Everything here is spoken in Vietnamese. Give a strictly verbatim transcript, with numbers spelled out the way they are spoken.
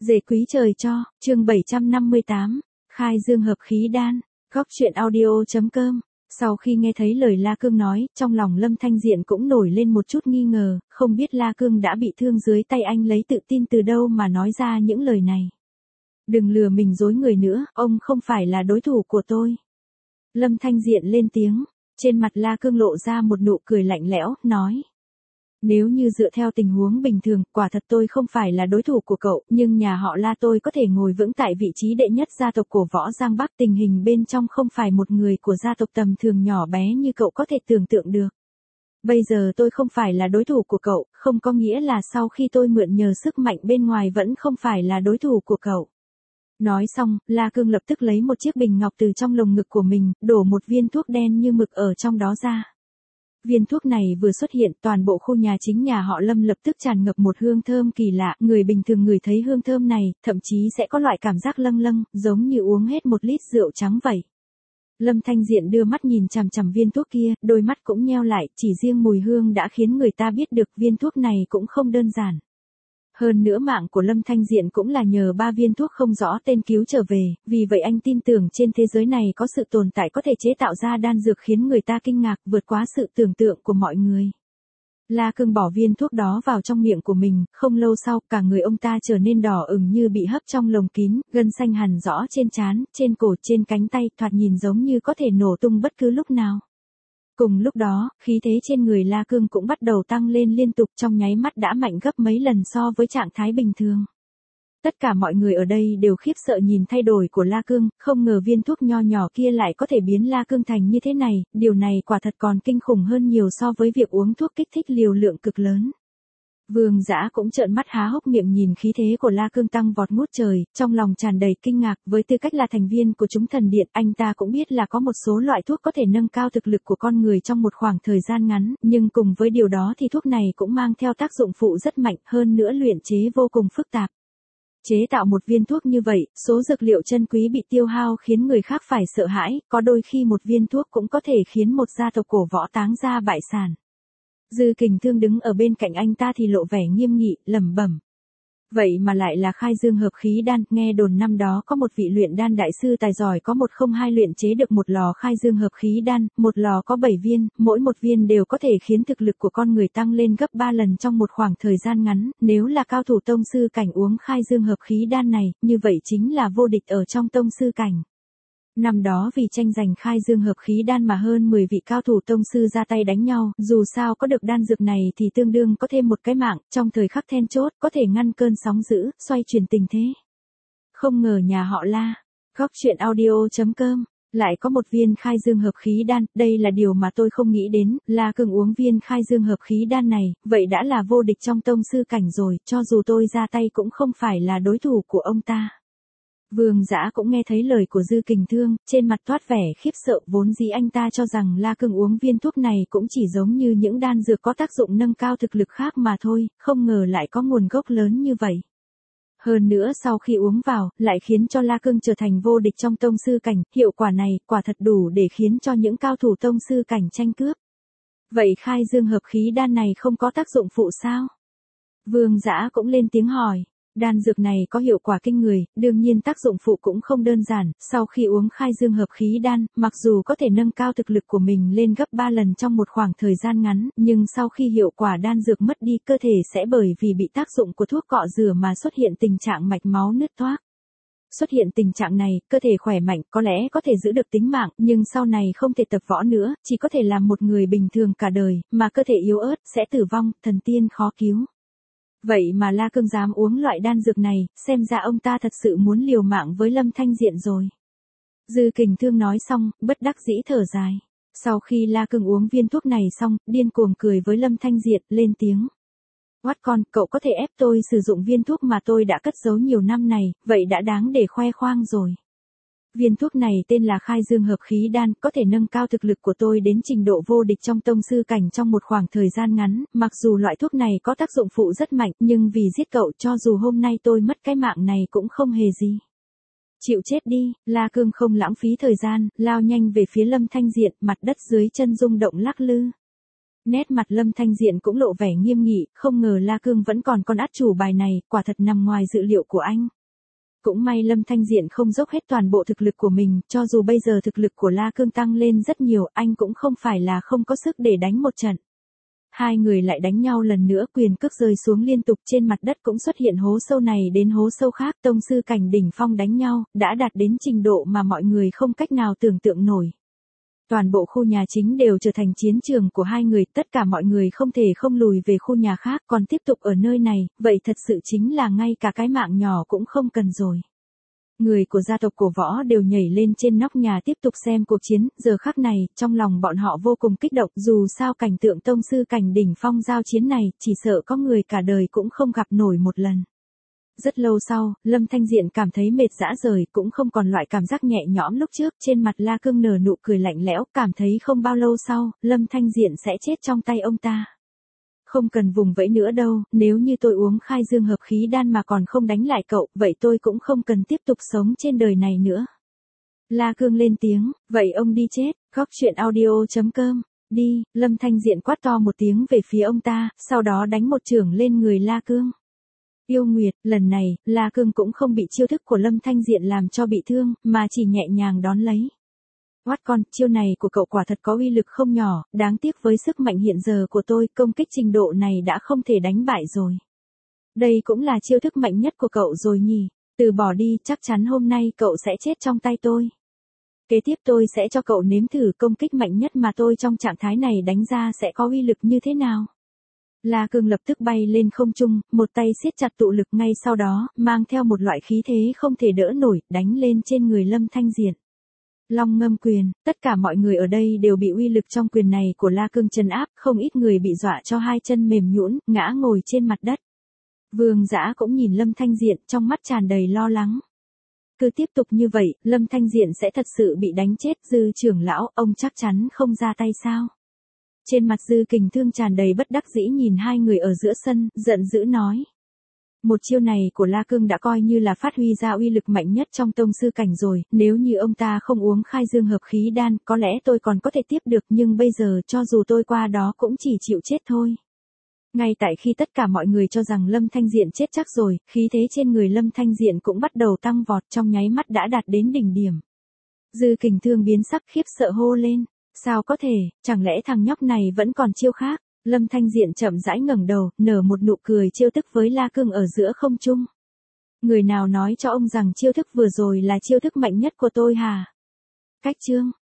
Dề quý trời cho, chương bảy trăm năm mươi tám, khai dương hợp khí đan, góc truyện audio.com. Sau khi nghe thấy lời La Cương nói, trong lòng Lâm Thanh Diện cũng nổi lên một chút nghi ngờ, không biết La Cương đã bị thương dưới tay anh lấy tự tin từ đâu mà nói ra những lời này. Đừng lừa mình dối người nữa, ông không phải là đối thủ của tôi. Lâm Thanh Diện lên tiếng, trên mặt La Cương lộ ra một nụ cười lạnh lẽo, nói. Nếu như dựa theo tình huống bình thường, quả thật tôi không phải là đối thủ của cậu, nhưng nhà họ La tôi có thể ngồi vững tại vị trí đệ nhất gia tộc cổ võ Giang Bắc, tình hình bên trong không phải một người của gia tộc tầm thường nhỏ bé như cậu có thể tưởng tượng được. Bây giờ tôi không phải là đối thủ của cậu, không có nghĩa là sau khi tôi mượn nhờ sức mạnh bên ngoài vẫn không phải là đối thủ của cậu. Nói xong, La Cương lập tức lấy một chiếc bình ngọc từ trong lồng ngực của mình, đổ một viên thuốc đen như mực ở trong đó ra. Viên thuốc này vừa xuất hiện, toàn bộ khu nhà chính nhà họ Lâm lập tức tràn ngập một hương thơm kỳ lạ, người bình thường ngửi thấy hương thơm này, thậm chí sẽ có loại cảm giác lâng lâng, giống như uống hết một lít rượu trắng vậy. Lâm Thanh Diện đưa mắt nhìn chằm chằm viên thuốc kia, đôi mắt cũng nheo lại, chỉ riêng mùi hương đã khiến người ta biết được viên thuốc này cũng không đơn giản. Hơn nữa mạng của Lâm Thanh Diện cũng là nhờ ba viên thuốc không rõ tên cứu trở về, vì vậy anh tin tưởng trên thế giới này có sự tồn tại có thể chế tạo ra đan dược khiến người ta kinh ngạc vượt quá sự tưởng tượng của mọi người. La Cương bỏ viên thuốc đó vào trong miệng của mình, không lâu sau cả người ông ta trở nên đỏ ửng như bị hấp trong lồng kín, gân xanh hằn rõ trên trán, trên cổ, trên cánh tay, thoạt nhìn giống như có thể nổ tung bất cứ lúc nào. Cùng lúc đó, khí thế trên người La Cương cũng bắt đầu tăng lên liên tục, trong nháy mắt đã mạnh gấp mấy lần so với trạng thái bình thường. Tất cả mọi người ở đây đều khiếp sợ nhìn thay đổi của La Cương, không ngờ viên thuốc nho nhỏ kia lại có thể biến La Cương thành như thế này, điều này quả thật còn kinh khủng hơn nhiều so với việc uống thuốc kích thích liều lượng cực lớn. Vương Dã cũng trợn mắt há hốc miệng nhìn khí thế của La Cương tăng vọt ngút trời, trong lòng tràn đầy kinh ngạc, với tư cách là thành viên của chúng thần điện, anh ta cũng biết là có một số loại thuốc có thể nâng cao thực lực của con người trong một khoảng thời gian ngắn, nhưng cùng với điều đó thì thuốc này cũng mang theo tác dụng phụ rất mạnh, hơn nữa luyện chế vô cùng phức tạp. Chế tạo một viên thuốc như vậy, số dược liệu chân quý bị tiêu hao khiến người khác phải sợ hãi, có đôi khi một viên thuốc cũng có thể khiến một gia tộc cổ võ táng ra bại sản. Dư Kình Thương đứng ở bên cạnh anh ta thì lộ vẻ nghiêm nghị, lẩm bẩm. Vậy mà lại là khai dương hợp khí đan, nghe đồn năm đó có một vị luyện đan đại sư tài giỏi có một không hai luyện chế được một lò khai dương hợp khí đan, một lò có bảy viên, mỗi một viên đều có thể khiến thực lực của con người tăng lên gấp ba lần trong một khoảng thời gian ngắn, nếu là cao thủ tông sư cảnh uống khai dương hợp khí đan này, như vậy chính là vô địch ở trong tông sư cảnh. Năm đó vì tranh giành khai dương hợp khí đan mà hơn mười vị cao thủ tông sư ra tay đánh nhau, dù sao có được đan dược này thì tương đương có thêm một cái mạng, trong thời khắc then chốt, có thể ngăn cơn sóng dữ, xoay chuyển tình thế. Không ngờ nhà họ La, góc truyện audio.com, lại có một viên khai dương hợp khí đan, đây là điều mà tôi không nghĩ đến, La Cương uống viên khai dương hợp khí đan này, vậy đã là vô địch trong tông sư cảnh rồi, cho dù tôi ra tay cũng không phải là đối thủ của ông ta. Vương Dã cũng nghe thấy lời của Dư Kình Thương, trên mặt toát vẻ khiếp sợ, vốn dĩ anh ta cho rằng La Cương uống viên thuốc này cũng chỉ giống như những đan dược có tác dụng nâng cao thực lực khác mà thôi, không ngờ lại có nguồn gốc lớn như vậy. Hơn nữa sau khi uống vào, lại khiến cho La Cương trở thành vô địch trong tông sư cảnh, hiệu quả này, quả thật đủ để khiến cho những cao thủ tông sư cảnh tranh cướp. Vậy khai dương hợp khí đan này không có tác dụng phụ sao? Vương Dã cũng lên tiếng hỏi. Đan dược này có hiệu quả kinh người, đương nhiên tác dụng phụ cũng không đơn giản, sau khi uống khai dương hợp khí đan, mặc dù có thể nâng cao thực lực của mình lên gấp ba lần trong một khoảng thời gian ngắn, nhưng sau khi hiệu quả đan dược mất đi, cơ thể sẽ bởi vì bị tác dụng của thuốc cọ rửa mà xuất hiện tình trạng mạch máu nứt toác. Xuất hiện tình trạng này, cơ thể khỏe mạnh có lẽ có thể giữ được tính mạng, nhưng sau này không thể tập võ nữa, chỉ có thể làm một người bình thường cả đời, mà cơ thể yếu ớt, sẽ tử vong, thần tiên khó cứu. Vậy mà La Cương dám uống loại đan dược này, xem ra ông ta thật sự muốn liều mạng với Lâm Thanh Diện rồi. Dư Kình Thương nói xong, bất đắc dĩ thở dài. Sau khi La Cương uống viên thuốc này xong, điên cuồng cười với Lâm Thanh Diện, lên tiếng. Oát con, cậu có thể ép tôi sử dụng viên thuốc mà tôi đã cất giấu nhiều năm này, vậy đã đáng để khoe khoang rồi. Viên thuốc này tên là khai dương hợp khí đan, có thể nâng cao thực lực của tôi đến trình độ vô địch trong tông sư cảnh trong một khoảng thời gian ngắn, mặc dù loại thuốc này có tác dụng phụ rất mạnh, nhưng vì giết cậu cho dù hôm nay tôi mất cái mạng này cũng không hề gì. Chịu chết đi, La Cương không lãng phí thời gian, lao nhanh về phía Lâm Thanh Diện, mặt đất dưới chân rung động lắc lư. Nét mặt Lâm Thanh Diện cũng lộ vẻ nghiêm nghị, không ngờ La Cương vẫn còn con át chủ bài này, quả thật nằm ngoài dự liệu của anh. Cũng may Lâm Thanh Diện không dốc hết toàn bộ thực lực của mình, cho dù bây giờ thực lực của La Cương tăng lên rất nhiều, anh cũng không phải là không có sức để đánh một trận. Hai người lại đánh nhau lần nữa, quyền cước rơi xuống liên tục, trên mặt đất cũng xuất hiện hố sâu này đến hố sâu khác, tông sư cảnh đỉnh phong đánh nhau, đã đạt đến trình độ mà mọi người không cách nào tưởng tượng nổi. Toàn bộ khu nhà chính đều trở thành chiến trường của hai người, tất cả mọi người không thể không lùi về khu nhà khác, còn tiếp tục ở nơi này, vậy thật sự chính là ngay cả cái mạng nhỏ cũng không cần rồi. Người của gia tộc Cổ Võ đều nhảy lên trên nóc nhà tiếp tục xem cuộc chiến, giờ khắc này, trong lòng bọn họ vô cùng kích động, dù sao cảnh tượng tông sư cảnh đỉnh phong giao chiến này, chỉ sợ có người cả đời cũng không gặp nổi một lần. Rất lâu sau, Lâm Thanh Diện cảm thấy mệt rã rời, cũng không còn loại cảm giác nhẹ nhõm lúc trước, trên mặt La Cương nở nụ cười lạnh lẽo, cảm thấy không bao lâu sau, Lâm Thanh Diện sẽ chết trong tay ông ta. Không cần vùng vẫy nữa đâu, nếu như tôi uống khai dương hợp khí đan mà còn không đánh lại cậu, vậy tôi cũng không cần tiếp tục sống trên đời này nữa. La Cương lên tiếng, vậy ông đi chết, góc chuyện audio chấm com, đi, Lâm Thanh Diện quát to một tiếng về phía ông ta, sau đó đánh một chưởng lên người La Cương. Yêu Nguyệt, lần này, La Cương cũng không bị chiêu thức của Lâm Thanh Diện làm cho bị thương, mà chỉ nhẹ nhàng đón lấy. Oát con, chiêu này của cậu quả thật có uy lực không nhỏ, đáng tiếc với sức mạnh hiện giờ của tôi, công kích trình độ này đã không thể đánh bại rồi. Đây cũng là chiêu thức mạnh nhất của cậu rồi nhỉ, từ bỏ đi, chắc chắn hôm nay cậu sẽ chết trong tay tôi. Kế tiếp tôi sẽ cho cậu nếm thử công kích mạnh nhất mà tôi trong trạng thái này đánh ra sẽ có uy lực như thế nào. La Cương lập tức bay lên không trung, một tay siết chặt tụ lực, ngay sau đó, mang theo một loại khí thế không thể đỡ nổi, đánh lên trên người Lâm Thanh Diện. Long ngâm quyền, tất cả mọi người ở đây đều bị uy lực trong quyền này của La Cương trấn áp, không ít người bị dọa cho hai chân mềm nhũn, ngã ngồi trên mặt đất. Vương Dã cũng nhìn Lâm Thanh Diện, trong mắt tràn đầy lo lắng. Cứ tiếp tục như vậy, Lâm Thanh Diện sẽ thật sự bị đánh chết, Dư trưởng lão, ông chắc chắn không ra tay sao? Trên mặt Dư Kình Thương tràn đầy bất đắc dĩ nhìn hai người ở giữa sân, giận dữ nói. Một chiêu này của La Cương đã coi như là phát huy ra uy lực mạnh nhất trong tông sư cảnh rồi, nếu như ông ta không uống khai dương hợp khí đan, có lẽ tôi còn có thể tiếp được, nhưng bây giờ cho dù tôi qua đó cũng chỉ chịu chết thôi. Ngay tại khi tất cả mọi người cho rằng Lâm Thanh Diện chết chắc rồi, khí thế trên người Lâm Thanh Diện cũng bắt đầu tăng vọt, trong nháy mắt đã đạt đến đỉnh điểm. Dư Kình Thương biến sắc khiếp sợ hô lên. Sao có thể, chẳng lẽ thằng nhóc này vẫn còn chiêu khác? Lâm Thanh Diện chậm rãi ngẩng đầu, nở một nụ cười trêu tức với La Cương ở giữa không trung. Người nào nói cho ông rằng chiêu thức vừa rồi là chiêu thức mạnh nhất của tôi hả? Cách chương.